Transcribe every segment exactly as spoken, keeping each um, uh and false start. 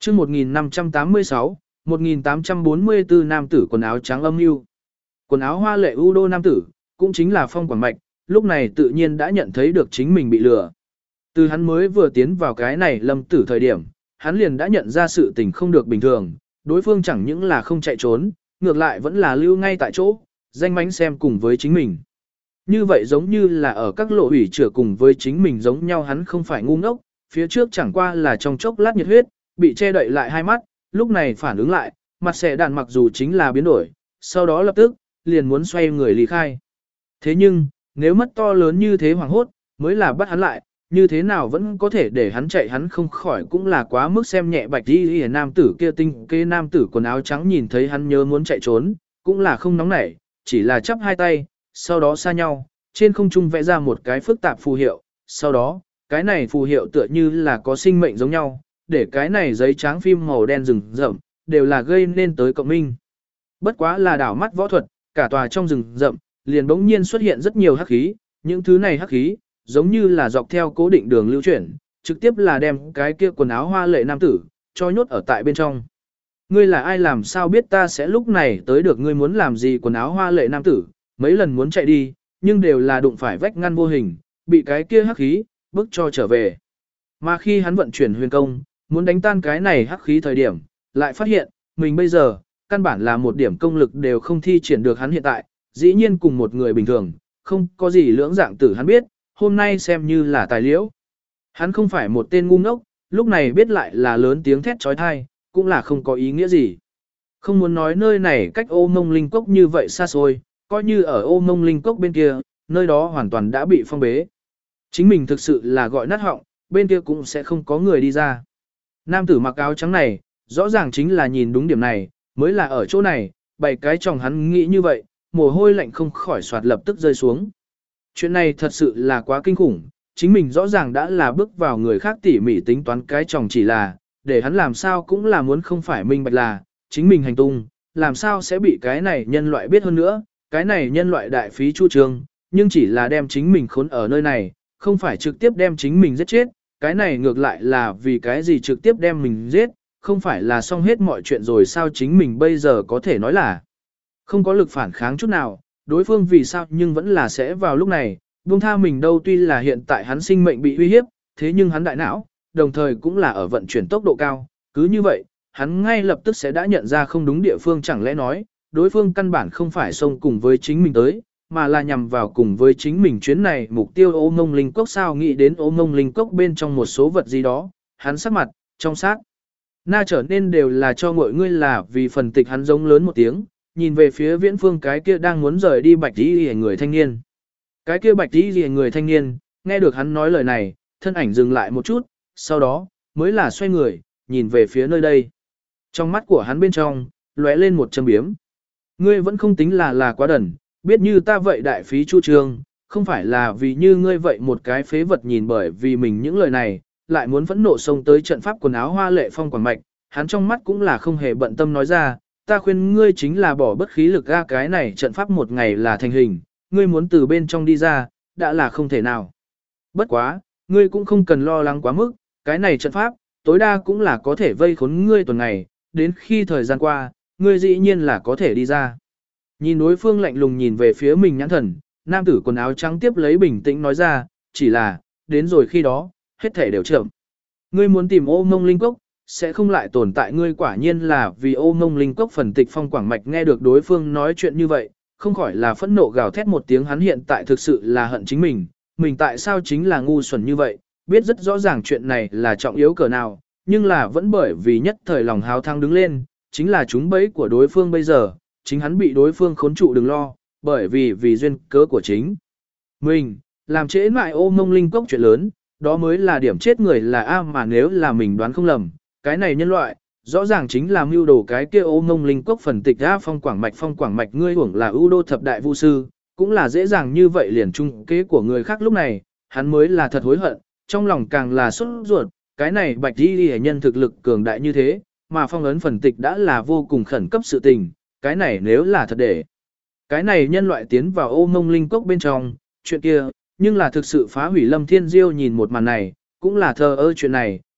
chương một nghìn năm trăm tám mươi sáu, một nghìn tám trăm bốn mươi tư nam tử quần áo trắng âm mưu. Quần áo hoa lệ u đô nam tử, cũng chính là Phong Quảng Mạch, lúc này tự nhiên đã nhận thấy được chính mình bị lừa. Từ hắn mới vừa tiến vào cái này lâm tử thời điểm, hắn liền đã nhận ra sự tình không được bình thường, đối phương chẳng những là không chạy trốn, ngược lại vẫn là lưu ngay tại chỗ, danh mánh xem cùng với chính mình. Như vậy giống như là ở các lộ ủy chữa cùng với chính mình giống nhau, hắn không phải ngu ngốc, phía trước chẳng qua là trong chốc lát nhiệt huyết, bị che đậy lại hai mắt, lúc này phản ứng lại, mặt xẻ đạn mặc dù chính là biến đổi, sau đó lập tức, liền muốn xoay người lý khai. Thế nhưng, nếu mất to lớn như thế hoảng hốt, mới là bắt hắn lại, như thế nào vẫn có thể để hắn chạy, hắn không khỏi cũng là quá mức xem nhẹ bạch đi y nam tử kia tinh kê nam tử quần áo trắng nhìn thấy hắn nhớ muốn chạy trốn, cũng là không nóng nảy, chỉ là chắp hai tay, sau đó xa nhau, trên không trung vẽ ra một cái phức tạp phù hiệu, sau đó, cái này phù hiệu tựa như là có sinh mệnh giống nhau, để cái này giấy trắng phim màu đen rừng rậm, đều là gây nên tới cộng minh. Bất quá là đảo mắt võ thuật, cả tòa trong rừng rậm, liền bỗng nhiên xuất hiện rất nhiều hắc khí, những thứ này hắc khí, giống như là dọc theo cố định đường lưu chuyển, trực tiếp là đem cái kia quần áo hoa lệ nam tử, cho nhốt ở tại bên trong. Ngươi là ai, làm sao biết ta sẽ lúc này tới được, ngươi muốn làm gì? Quần áo hoa lệ nam tử, mấy lần muốn chạy đi, nhưng đều là đụng phải vách ngăn vô hình, bị cái kia hắc khí, bức cho trở về. Mà khi hắn vận chuyển huyền công, muốn đánh tan cái này hắc khí thời điểm, lại phát hiện, mình bây giờ, căn bản là một điểm công lực đều không thi triển được. Hắn hiện tại, dĩ nhiên cùng một người bình thường, không có gì lưỡng dạng tử. Hắn biết, hôm nay xem như là tài liễu. Hắn không phải một tên ngu ngốc, lúc này biết lại là lớn tiếng thét trói thai, cũng là không có ý nghĩa gì. Không muốn nói nơi này cách Ô Mông Linh Cốc như vậy xa xôi, coi như ở Ô Mông Linh Cốc bên kia, nơi đó hoàn toàn đã bị phong bế. Chính mình thực sự là gọi nát họng, bên kia cũng sẽ không có người đi ra. Nam tử mặc áo trắng này, rõ ràng chính là nhìn đúng điểm này, mới là ở chỗ này, bảy cái chồng hắn nghĩ như vậy, mồ hôi lạnh không khỏi soạt lập tức rơi xuống. Chuyện này thật sự là quá kinh khủng, chính mình rõ ràng đã là bước vào người khác tỉ mỉ tính toán cái chồng, chỉ là, để hắn làm sao cũng là muốn không phải minh bạch là, chính mình hành tung, làm sao sẽ bị cái này nhân loại biết hơn nữa, cái này nhân loại đại phí chu trương, nhưng chỉ là đem chính mình khốn ở nơi này, không phải trực tiếp đem chính mình giết chết, cái này ngược lại là vì cái gì trực tiếp đem mình giết, không phải là xong hết mọi chuyện rồi sao? Chính mình bây giờ có thể nói là không có lực phản kháng chút nào, đối phương vì sao nhưng vẫn là sẽ vào lúc này, buông tha mình đâu. Tuy là hiện tại hắn sinh mệnh bị uy hiếp, thế nhưng hắn đại não, đồng thời cũng là ở vận chuyển tốc độ cao, cứ như vậy, hắn ngay lập tức sẽ đã nhận ra không đúng địa phương. Chẳng lẽ nói, đối phương căn bản không phải xông cùng với chính mình tới, mà là nhằm vào cùng với chính mình chuyến này mục tiêu Ô Mông Linh Cốc sao? Nghĩ đến Ô Mông Linh Cốc bên trong một số vật gì đó, hắn sắc mặt, trong sát na trở nên đều là cho ngội ngươi là vì phần tịch. Hắn giống lớn một tiếng, nhìn về phía viễn phương cái kia đang muốn rời đi bạch tí rìa người thanh niên. Cái kia bạch tí rìa người thanh niên, nghe được hắn nói lời này, thân ảnh dừng lại một chút, sau đó, mới là xoay người, nhìn về phía nơi đây. Trong mắt của hắn bên trong, lóe lên một châm biếm. Ngươi vẫn không tính là là quá đần, biết như ta vậy đại phí chu trương, không phải là vì như ngươi vậy một cái phế vật. Nhìn bởi vì mình những lời này, lại muốn phẫn nộ xông tới trận pháp quần áo hoa lệ Phong Quảng Mạch, hắn trong mắt cũng là không hề bận tâm nói ra, ta khuyên ngươi chính là bỏ bất khí lực ra, cái này trận pháp một ngày là thành hình, ngươi muốn từ bên trong đi ra, đã là không thể nào. Bất quá, ngươi cũng không cần lo lắng quá mức, cái này trận pháp, tối đa cũng là có thể vây khốn ngươi tuần ngày, đến khi thời gian qua, ngươi dĩ nhiên là có thể đi ra. Nhìn đối phương lạnh lùng nhìn về phía mình nhãn thần, nam tử quần áo trắng tiếp lấy bình tĩnh nói ra, chỉ là, đến rồi khi đó, hết thể đều chậm. Ngươi muốn tìm Ô Mông Linh Cốc, sẽ không lại tồn tại. Ngươi quả nhiên là vì Ô Mông Linh Cốc phần tịch. Phong Quảng Mạch nghe được đối phương nói chuyện như vậy, không khỏi là phẫn nộ gào thét một tiếng. Hắn hiện tại thực sự là hận chính mình, mình tại sao chính là ngu xuẩn như vậy, biết rất rõ ràng chuyện này là trọng yếu cỡ nào, nhưng là vẫn bởi vì nhất thời lòng háo thắng đứng lên, chính là trúng bẫy của đối phương. Bây giờ, chính hắn bị đối phương khốn trụ, đừng lo, bởi vì vì duyên cớ của chính mình, làm trễ lại Ô Mông Linh Cốc chuyện lớn, đó mới là điểm chết người là A. Mà nếu là mình đoán không lầm, cái này nhân loại, rõ ràng chính là mưu đồ cái kia Ô Mông Linh Cốc phần tịch A. Phong Quảng Mạch, Phong Quảng Mạch ngươi hưởng là ưu đô thập đại vu sư, cũng là dễ dàng như vậy liền trung kế của người khác. Lúc này, hắn mới là thật hối hận, trong lòng càng là sốt ruột, cái này bạch đi hệ nhân thực lực cường đại như thế, mà phong ấn phần tịch đã là vô cùng khẩn cấp sự tình, cái này nếu là thật để cái này nhân loại tiến vào Ô Mông Linh Cốc bên trong, chuyện kia, nhưng là thực sự phá hủy. Lâm Thiên Diêu nhìn một màn này, cũng là thờ ơ chuyện này,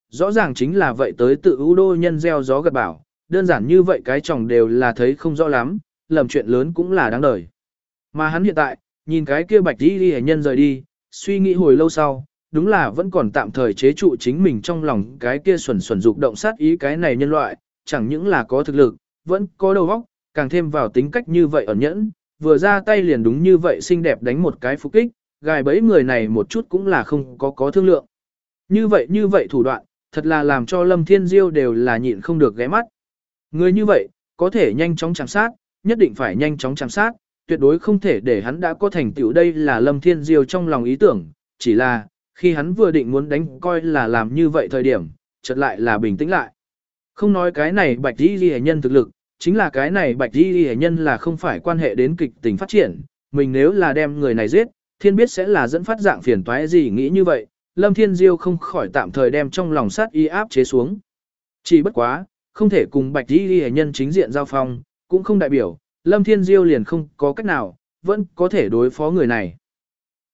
rõ ràng chính là vậy tới tự ưu đô nhân gieo gió gặt bảo, đơn giản như vậy cái chồng đều là thấy không rõ lắm, lầm chuyện lớn cũng là đáng đời. Mà hắn hiện tại, nhìn cái kia bạch đi đi nhân rời đi, suy nghĩ hồi lâu sau, đúng là vẫn còn tạm thời chế trụ chính mình trong lòng cái kia xuẩn xuẩn dục động sát ý cái này nhân loại, chẳng những là có thực lực, vẫn có đầu óc, càng thêm vào tính cách như vậy ẩn nhẫn, vừa ra tay liền đúng như vậy xinh đẹp đánh một cái phục kích, gài bẫy người này một chút cũng là không có có thương lượng. Như vậy như vậy thủ đoạn, thật là làm cho Lâm Thiên Diêu đều là nhịn không được ghé mắt. Người như vậy, có thể nhanh chóng chạm sát, nhất định phải nhanh chóng chạm sát, tuyệt đối không thể để hắn đã có thành tựu đây là Lâm Thiên Diêu trong lòng ý tưởng, chỉ là, khi hắn vừa định muốn đánh coi là làm như vậy thời điểm, chợt lại là bình tĩnh lại. Không nói cái này bạch đi ghi nhân thực lực, chính là cái này bạch đi ghi nhân là không phải quan hệ đến kịch tình phát triển, mình nếu là đem người này giết, thiên biết sẽ là dẫn phát dạng phiền toái gì nghĩ như vậy, Lâm Thiên Diêu không khỏi tạm thời đem trong lòng sát y áp chế xuống. Chỉ bất quá, không thể cùng bạch đi ghi nhân chính diện giao phong, cũng không đại biểu, Lâm Thiên Diêu liền không có cách nào, vẫn có thể đối phó người này.